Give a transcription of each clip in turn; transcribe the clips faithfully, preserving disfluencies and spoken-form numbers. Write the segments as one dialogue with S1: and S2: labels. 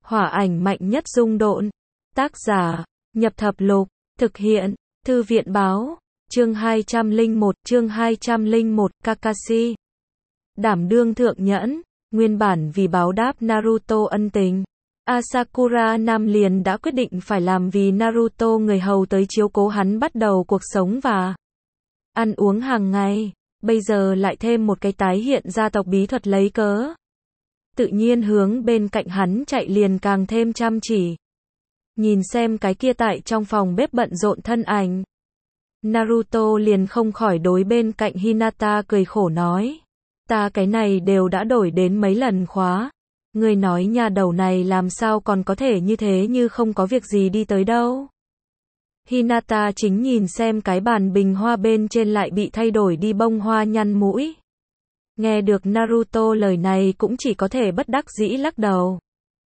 S1: Hỏa ảnh mạnh nhất dung độn. Tác giả, Nhập Thập Lục, thực hiện, Thư viện Báo, chương hai trăm lẻ một, chương hai trăm lẻ một, Kakashi. Đảm đương thượng nhẫn, nguyên bản vì báo đáp Naruto ân tình. Asakura Nam liền đã quyết định phải làm vì Naruto người hầu tới chiếu cố hắn bắt đầu cuộc sống và ăn uống hàng ngày. Bây giờ lại thêm một cái tái hiện gia tộc bí thuật lấy cớ. Tự nhiên hướng bên cạnh hắn chạy liền càng thêm chăm chỉ. Nhìn xem cái kia tại trong phòng bếp bận rộn thân ảnh. Naruto liền không khỏi đối bên cạnh Hinata cười khổ nói. Ta cái này đều đã đổi đến mấy lần khóa. Người nói nhà đầu này làm sao còn có thể như thế như không có việc gì đi tới đâu. Hinata chính nhìn xem cái bàn bình hoa bên trên lại bị thay đổi đi bông hoa nhăn mũi. Nghe được Naruto lời này cũng chỉ có thể bất đắc dĩ lắc đầu.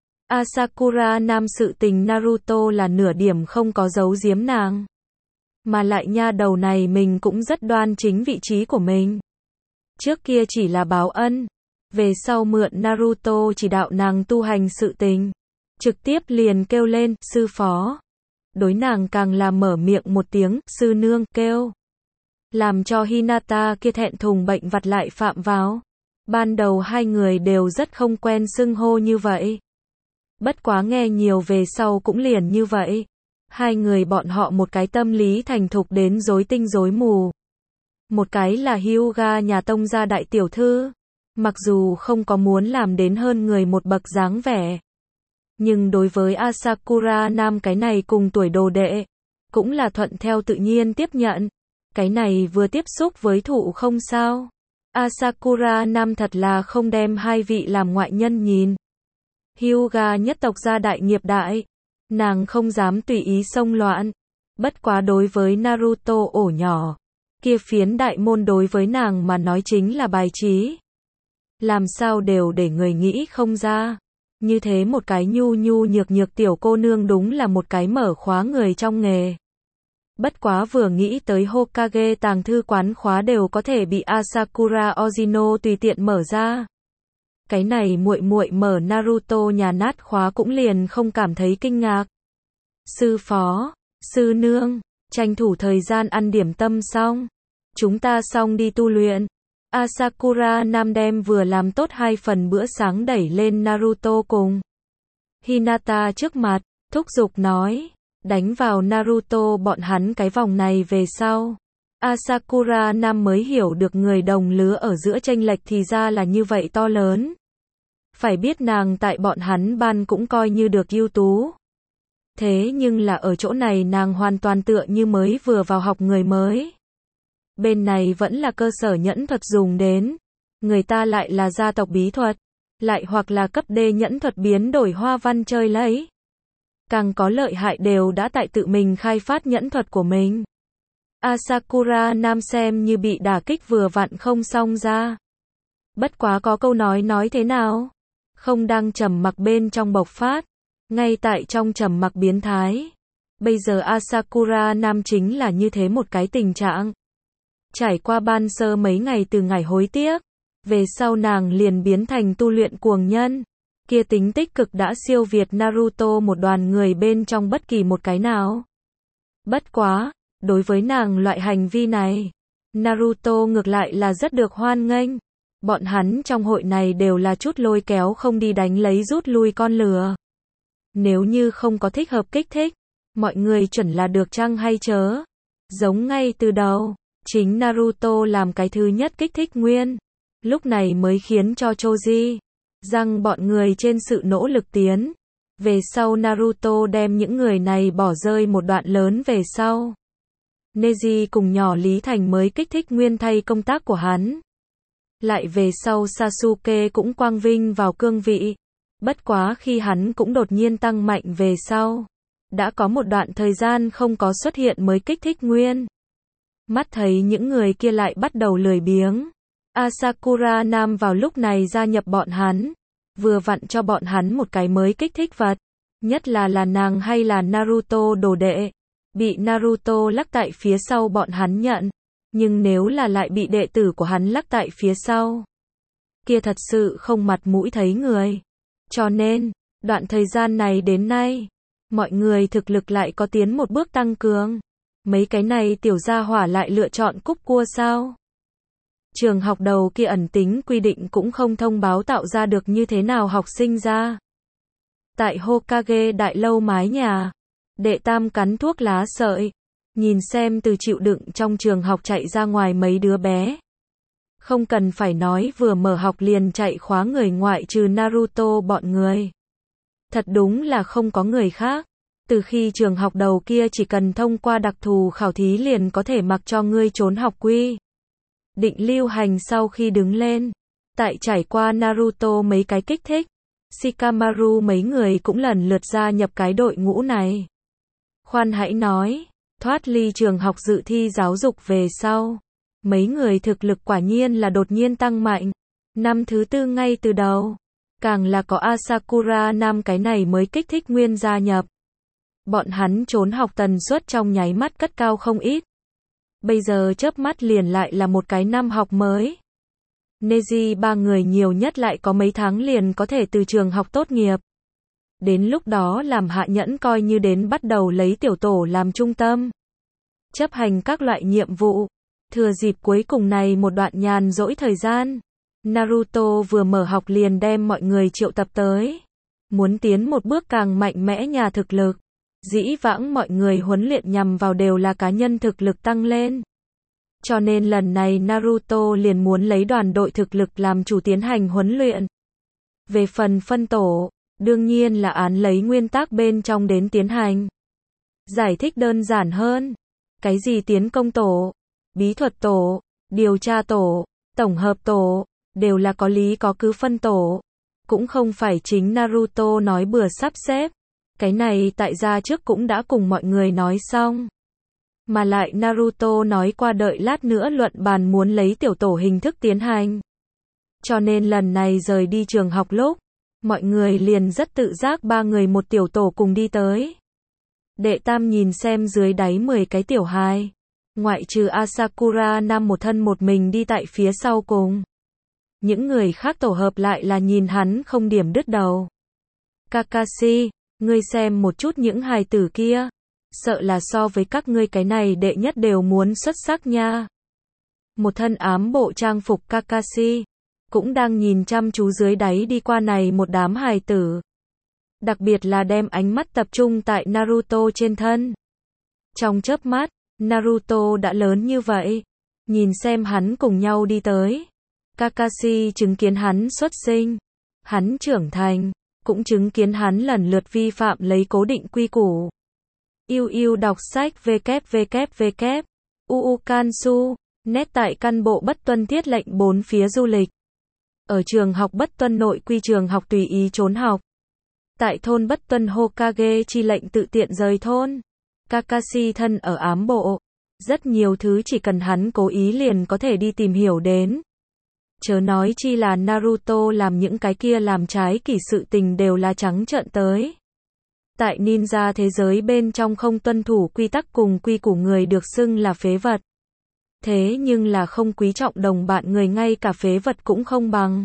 S1: Asakura Nam sự tình Naruto là nửa điểm không có giấu giếm nàng. Mà lại nha đầu này mình cũng rất đoan chính vị trí của mình. Trước kia chỉ là báo ân. Về sau mượn Naruto chỉ đạo nàng tu hành sự tình. Trực tiếp liền kêu lên, sư phó. Đối nàng càng là mở miệng một tiếng, sư nương, kêu. Làm cho Hinata kia thẹn thùng bệnh vặt lại phạm vào. Ban đầu hai người đều rất không quen xưng hô như vậy. Bất quá nghe nhiều về sau cũng liền như vậy. Hai người bọn họ một cái tâm lý thành thục đến rối tinh rối mù. Một cái là Hyuga nhà tông gia đại tiểu thư. Mặc dù không có muốn làm đến hơn người một bậc dáng vẻ. Nhưng đối với Asakura Nam cái này cùng tuổi đồ đệ. Cũng là thuận theo tự nhiên tiếp nhận. Cái này vừa tiếp xúc với thụ không sao. Asakura Nam thật là không đem hai vị làm ngoại nhân nhìn. Hyuga nhất tộc gia đại nghiệp đại. Nàng không dám tùy ý xông loạn. Bất quá đối với Naruto ổ nhỏ. Kia phiến đại môn đối với nàng mà nói chính là bài trí. Làm sao đều để người nghĩ không ra. Như thế một cái nhu nhu nhược nhược tiểu cô nương đúng là một cái mở khóa người trong nghề. Bất quá vừa nghĩ tới Hokage tàng thư quán khóa đều có thể bị Asakura Ozino tùy tiện mở ra. Cái này muội muội mở Naruto nhà nát khóa cũng liền không cảm thấy kinh ngạc. Sư phó, sư nương, tranh thủ thời gian ăn điểm tâm xong. Chúng ta xong đi tu luyện. Asakura Nam đem vừa làm tốt hai phần bữa sáng đẩy lên Naruto cùng Hinata trước mặt, thúc giục nói. Đánh vào Naruto bọn hắn cái vòng này về sau. Asakura Nam mới hiểu được người đồng lứa ở giữa chênh lệch thì ra là như vậy to lớn. Phải biết nàng tại bọn hắn ban cũng coi như được ưu tú. Thế nhưng là ở chỗ này nàng hoàn toàn tựa như mới vừa vào học người mới. Bên này vẫn là cơ sở nhẫn thuật dùng đến. Người ta lại là gia tộc bí thuật. Lại hoặc là cấp D nhẫn thuật biến đổi hoa văn chơi lấy. Càng có lợi hại đều đã tại tự mình khai phát nhẫn thuật của mình. Asakura Nam xem như bị đả kích vừa vặn không xong ra. Bất quá có câu nói nói thế nào? Không đang trầm mặc bên trong bộc phát. Ngay tại trong trầm mặc biến thái. Bây giờ Asakura Nam chính là như thế một cái tình trạng. Trải qua ban sơ mấy ngày từ ngày hối tiếc. Về sau nàng liền biến thành tu luyện cuồng nhân. Kia tính tích cực đã siêu việt Naruto một đoàn người bên trong bất kỳ một cái nào. Bất quá, đối với nàng loại hành vi này, Naruto ngược lại là rất được hoan nghênh. Bọn hắn trong hội này đều là chút lôi kéo không đi đánh lấy rút lui con lừa. Nếu như không có thích hợp kích thích, mọi người chuẩn là được chăng hay chớ. Giống ngay từ đầu, chính Naruto làm cái thứ nhất kích thích nguyên. Lúc này mới khiến cho Choji rằng bọn người trên sự nỗ lực tiến. Về sau Naruto đem những người này bỏ rơi một đoạn lớn về sau. Neji cùng nhỏ Lý Thành mới kích thích nguyên thay công tác của hắn. Lại về sau Sasuke cũng quang vinh vào cương vị. Bất quá khi hắn cũng đột nhiên tăng mạnh về sau. Đã có một đoạn thời gian không có xuất hiện mới kích thích nguyên. Mắt thấy những người kia lại bắt đầu lười biếng. Asakura Nam vào lúc này gia nhập bọn hắn. Vừa vặn cho bọn hắn một cái mới kích thích vật. Nhất là là nàng hay là Naruto đồ đệ. Bị Naruto lắc tại phía sau bọn hắn nhận. Nhưng nếu là lại bị đệ tử của hắn lắc tại phía sau. Kia thật sự không mặt mũi thấy người. Cho nên, Đoạn thời gian này đến nay, mọi người thực lực lại có tiến một bước tăng cường. Mấy cái này tiểu gia hỏa lại lựa chọn cúc cua sao? Trường học đầu kia ẩn tính quy định cũng không thông báo tạo ra được như thế nào học sinh ra. Tại Hokage đại lâu mái nhà, đệ tam cắn thuốc lá sợi, nhìn xem từ chịu đựng trong trường học chạy ra ngoài mấy đứa bé. Không cần phải nói vừa mở học liền chạy khóa người ngoại trừ Naruto bọn người. Thật đúng là không có người khác. Từ khi trường học đầu kia chỉ cần thông qua đặc thù khảo thí liền có thể mặc cho ngươi trốn học quy định lưu hành sau khi đứng lên. Tại trải qua Naruto mấy cái kích thích, Shikamaru mấy người cũng lần lượt gia nhập cái đội ngũ này. Khoan hãy nói, thoát ly trường học dự thi giáo dục về sau, mấy người thực lực quả nhiên là đột nhiên tăng mạnh. Năm thứ tư ngay từ đầu, càng là có Asakura Nam cái này mới kích thích nguyên gia nhập. Bọn hắn trốn học tần suất trong nháy mắt cất cao không ít. Bây giờ chớp mắt liền lại là một cái năm học mới. Neji ba người nhiều nhất lại có mấy tháng liền có thể từ trường học tốt nghiệp. Đến lúc đó làm hạ nhẫn coi như đến bắt đầu lấy tiểu tổ làm trung tâm. Chấp hành các loại nhiệm vụ. Thừa dịp cuối cùng này một đoạn nhàn rỗi thời gian, Naruto vừa mở học liền đem mọi người triệu tập tới. Muốn tiến một bước càng mạnh mẽ nhà thực lực. Dĩ vãng mọi người huấn luyện nhằm vào đều là cá nhân thực lực tăng lên. Cho nên lần này Naruto liền muốn lấy đoàn đội thực lực làm chủ tiến hành huấn luyện. Về phần phân tổ, đương nhiên là án lấy nguyên tắc bên trong đến tiến hành. Giải thích đơn giản hơn. Cái gì tiến công tổ, bí thuật tổ, điều tra tổ, tổng hợp tổ, đều là có lý có cứ phân tổ. Cũng không phải chính Naruto nói bừa sắp xếp. Cái này tại gia trước cũng đã cùng mọi người nói xong. Mà lại Naruto nói qua đợi lát nữa luận bàn muốn lấy tiểu tổ hình thức tiến hành. Cho nên lần này rời đi trường học lúc, mọi người liền rất tự giác ba người một tiểu tổ cùng đi tới. Đệ tam nhìn xem dưới đáy mười cái tiểu hài. Ngoại trừ Asakura Nam một thân một mình đi tại phía sau cùng. Những người khác tổ hợp lại là nhìn hắn không điểm đứt đầu. Kakashi, ngươi xem một chút những hài tử kia. Sợ là so với các ngươi cái này đệ nhất đều muốn xuất sắc nha. Một thân ám bộ trang phục Kakashi cũng đang nhìn chăm chú dưới đáy đi qua này một đám hài tử. Đặc biệt là đem ánh mắt tập trung tại Naruto trên thân. Trong chớp mắt, Naruto đã lớn như vậy. Nhìn xem hắn cùng nhau đi tới. Kakashi chứng kiến hắn xuất sinh. Hắn trưởng thành. Cũng chứng kiến hắn lần lượt vi phạm lấy cố định quy củ. Yêu yêu đọc sách www. Uukansu. Nét tại căn bộ bất tuân thiết lệnh bốn phía du lịch. Ở trường học bất tuân nội quy trường học tùy ý trốn học. Tại thôn bất tuân Hokage chi lệnh tự tiện rời thôn. Kakashi thân ở ám bộ. Rất nhiều thứ chỉ cần hắn cố ý liền có thể đi tìm hiểu đến. Chớ nói chi là Naruto làm những cái kia làm trái kỷ sự tình đều là trắng trợn tới. Tại ninja thế giới bên trong không tuân thủ quy tắc cùng quy củ người được xưng là phế vật. Thế nhưng là không quý trọng đồng bạn người ngay cả phế vật cũng không bằng.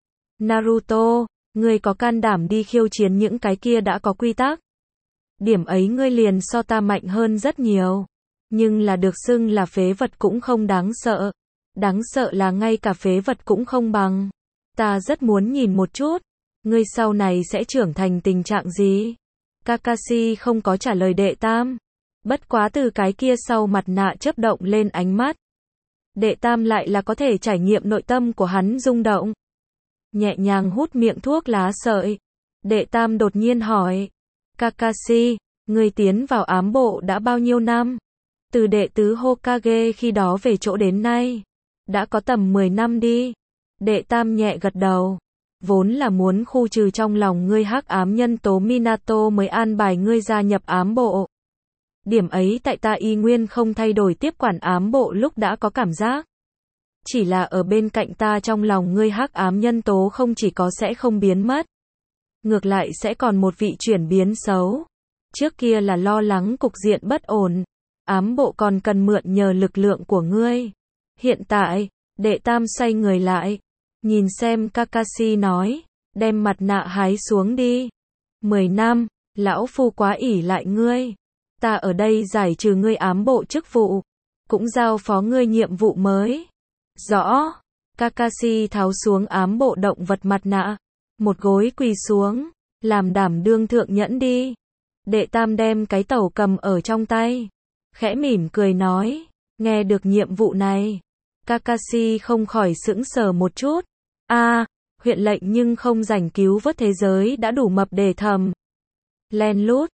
S1: Naruto, ngươi có can đảm đi khiêu chiến những cái kia đã có quy tắc. Điểm ấy ngươi liền so ta mạnh hơn rất nhiều. Nhưng là được xưng là phế vật cũng không đáng sợ. Đáng sợ là ngay cả phế vật cũng không bằng. Ta rất muốn nhìn một chút. Ngươi sau này sẽ trưởng thành tình trạng gì? Kakashi không có trả lời đệ tam. Bất quá từ cái kia sau mặt nạ chớp động lên ánh mắt. Đệ tam lại là có thể trải nghiệm nội tâm của hắn rung động. Nhẹ nhàng hút miệng thuốc lá sợi. Đệ tam đột nhiên hỏi. Kakashi, ngươi tiến vào ám bộ đã bao nhiêu năm? Từ đệ tứ Hokage khi đó về chỗ đến nay. Đã có tầm mười năm đi. Đệ tam nhẹ gật đầu. Vốn là muốn khu trừ trong lòng ngươi hắc ám nhân tố Minato mới an bài ngươi gia nhập ám bộ. Điểm ấy tại ta y nguyên không thay đổi tiếp quản ám bộ lúc đã có cảm giác. Chỉ là ở bên cạnh ta trong lòng ngươi hắc ám nhân tố không chỉ có sẽ không biến mất. Ngược lại sẽ còn một vị chuyển biến xấu. Trước kia là lo lắng cục diện bất ổn. Ám bộ còn cần mượn nhờ lực lượng của ngươi. Hiện tại, đệ tam xoay người lại. Nhìn xem Kakashi nói. Đem mặt nạ hái xuống đi. Mười năm, lão phu quá ỷ lại ngươi. Ta ở đây giải trừ ngươi ám bộ chức vụ, cũng giao phó ngươi nhiệm vụ mới. Rõ. Kakashi tháo xuống ám bộ động vật mặt nạ, một gối quỳ xuống, làm đảm đương thượng nhẫn đi. Đệ tam đem cái tẩu cầm ở trong tay, khẽ mỉm cười nói, nghe được nhiệm vụ này, Kakashi không khỏi sững sờ một chút. A, à, huyện lệnh nhưng không rảnh cứu vớt thế giới đã đủ mập để thầm. Len lút,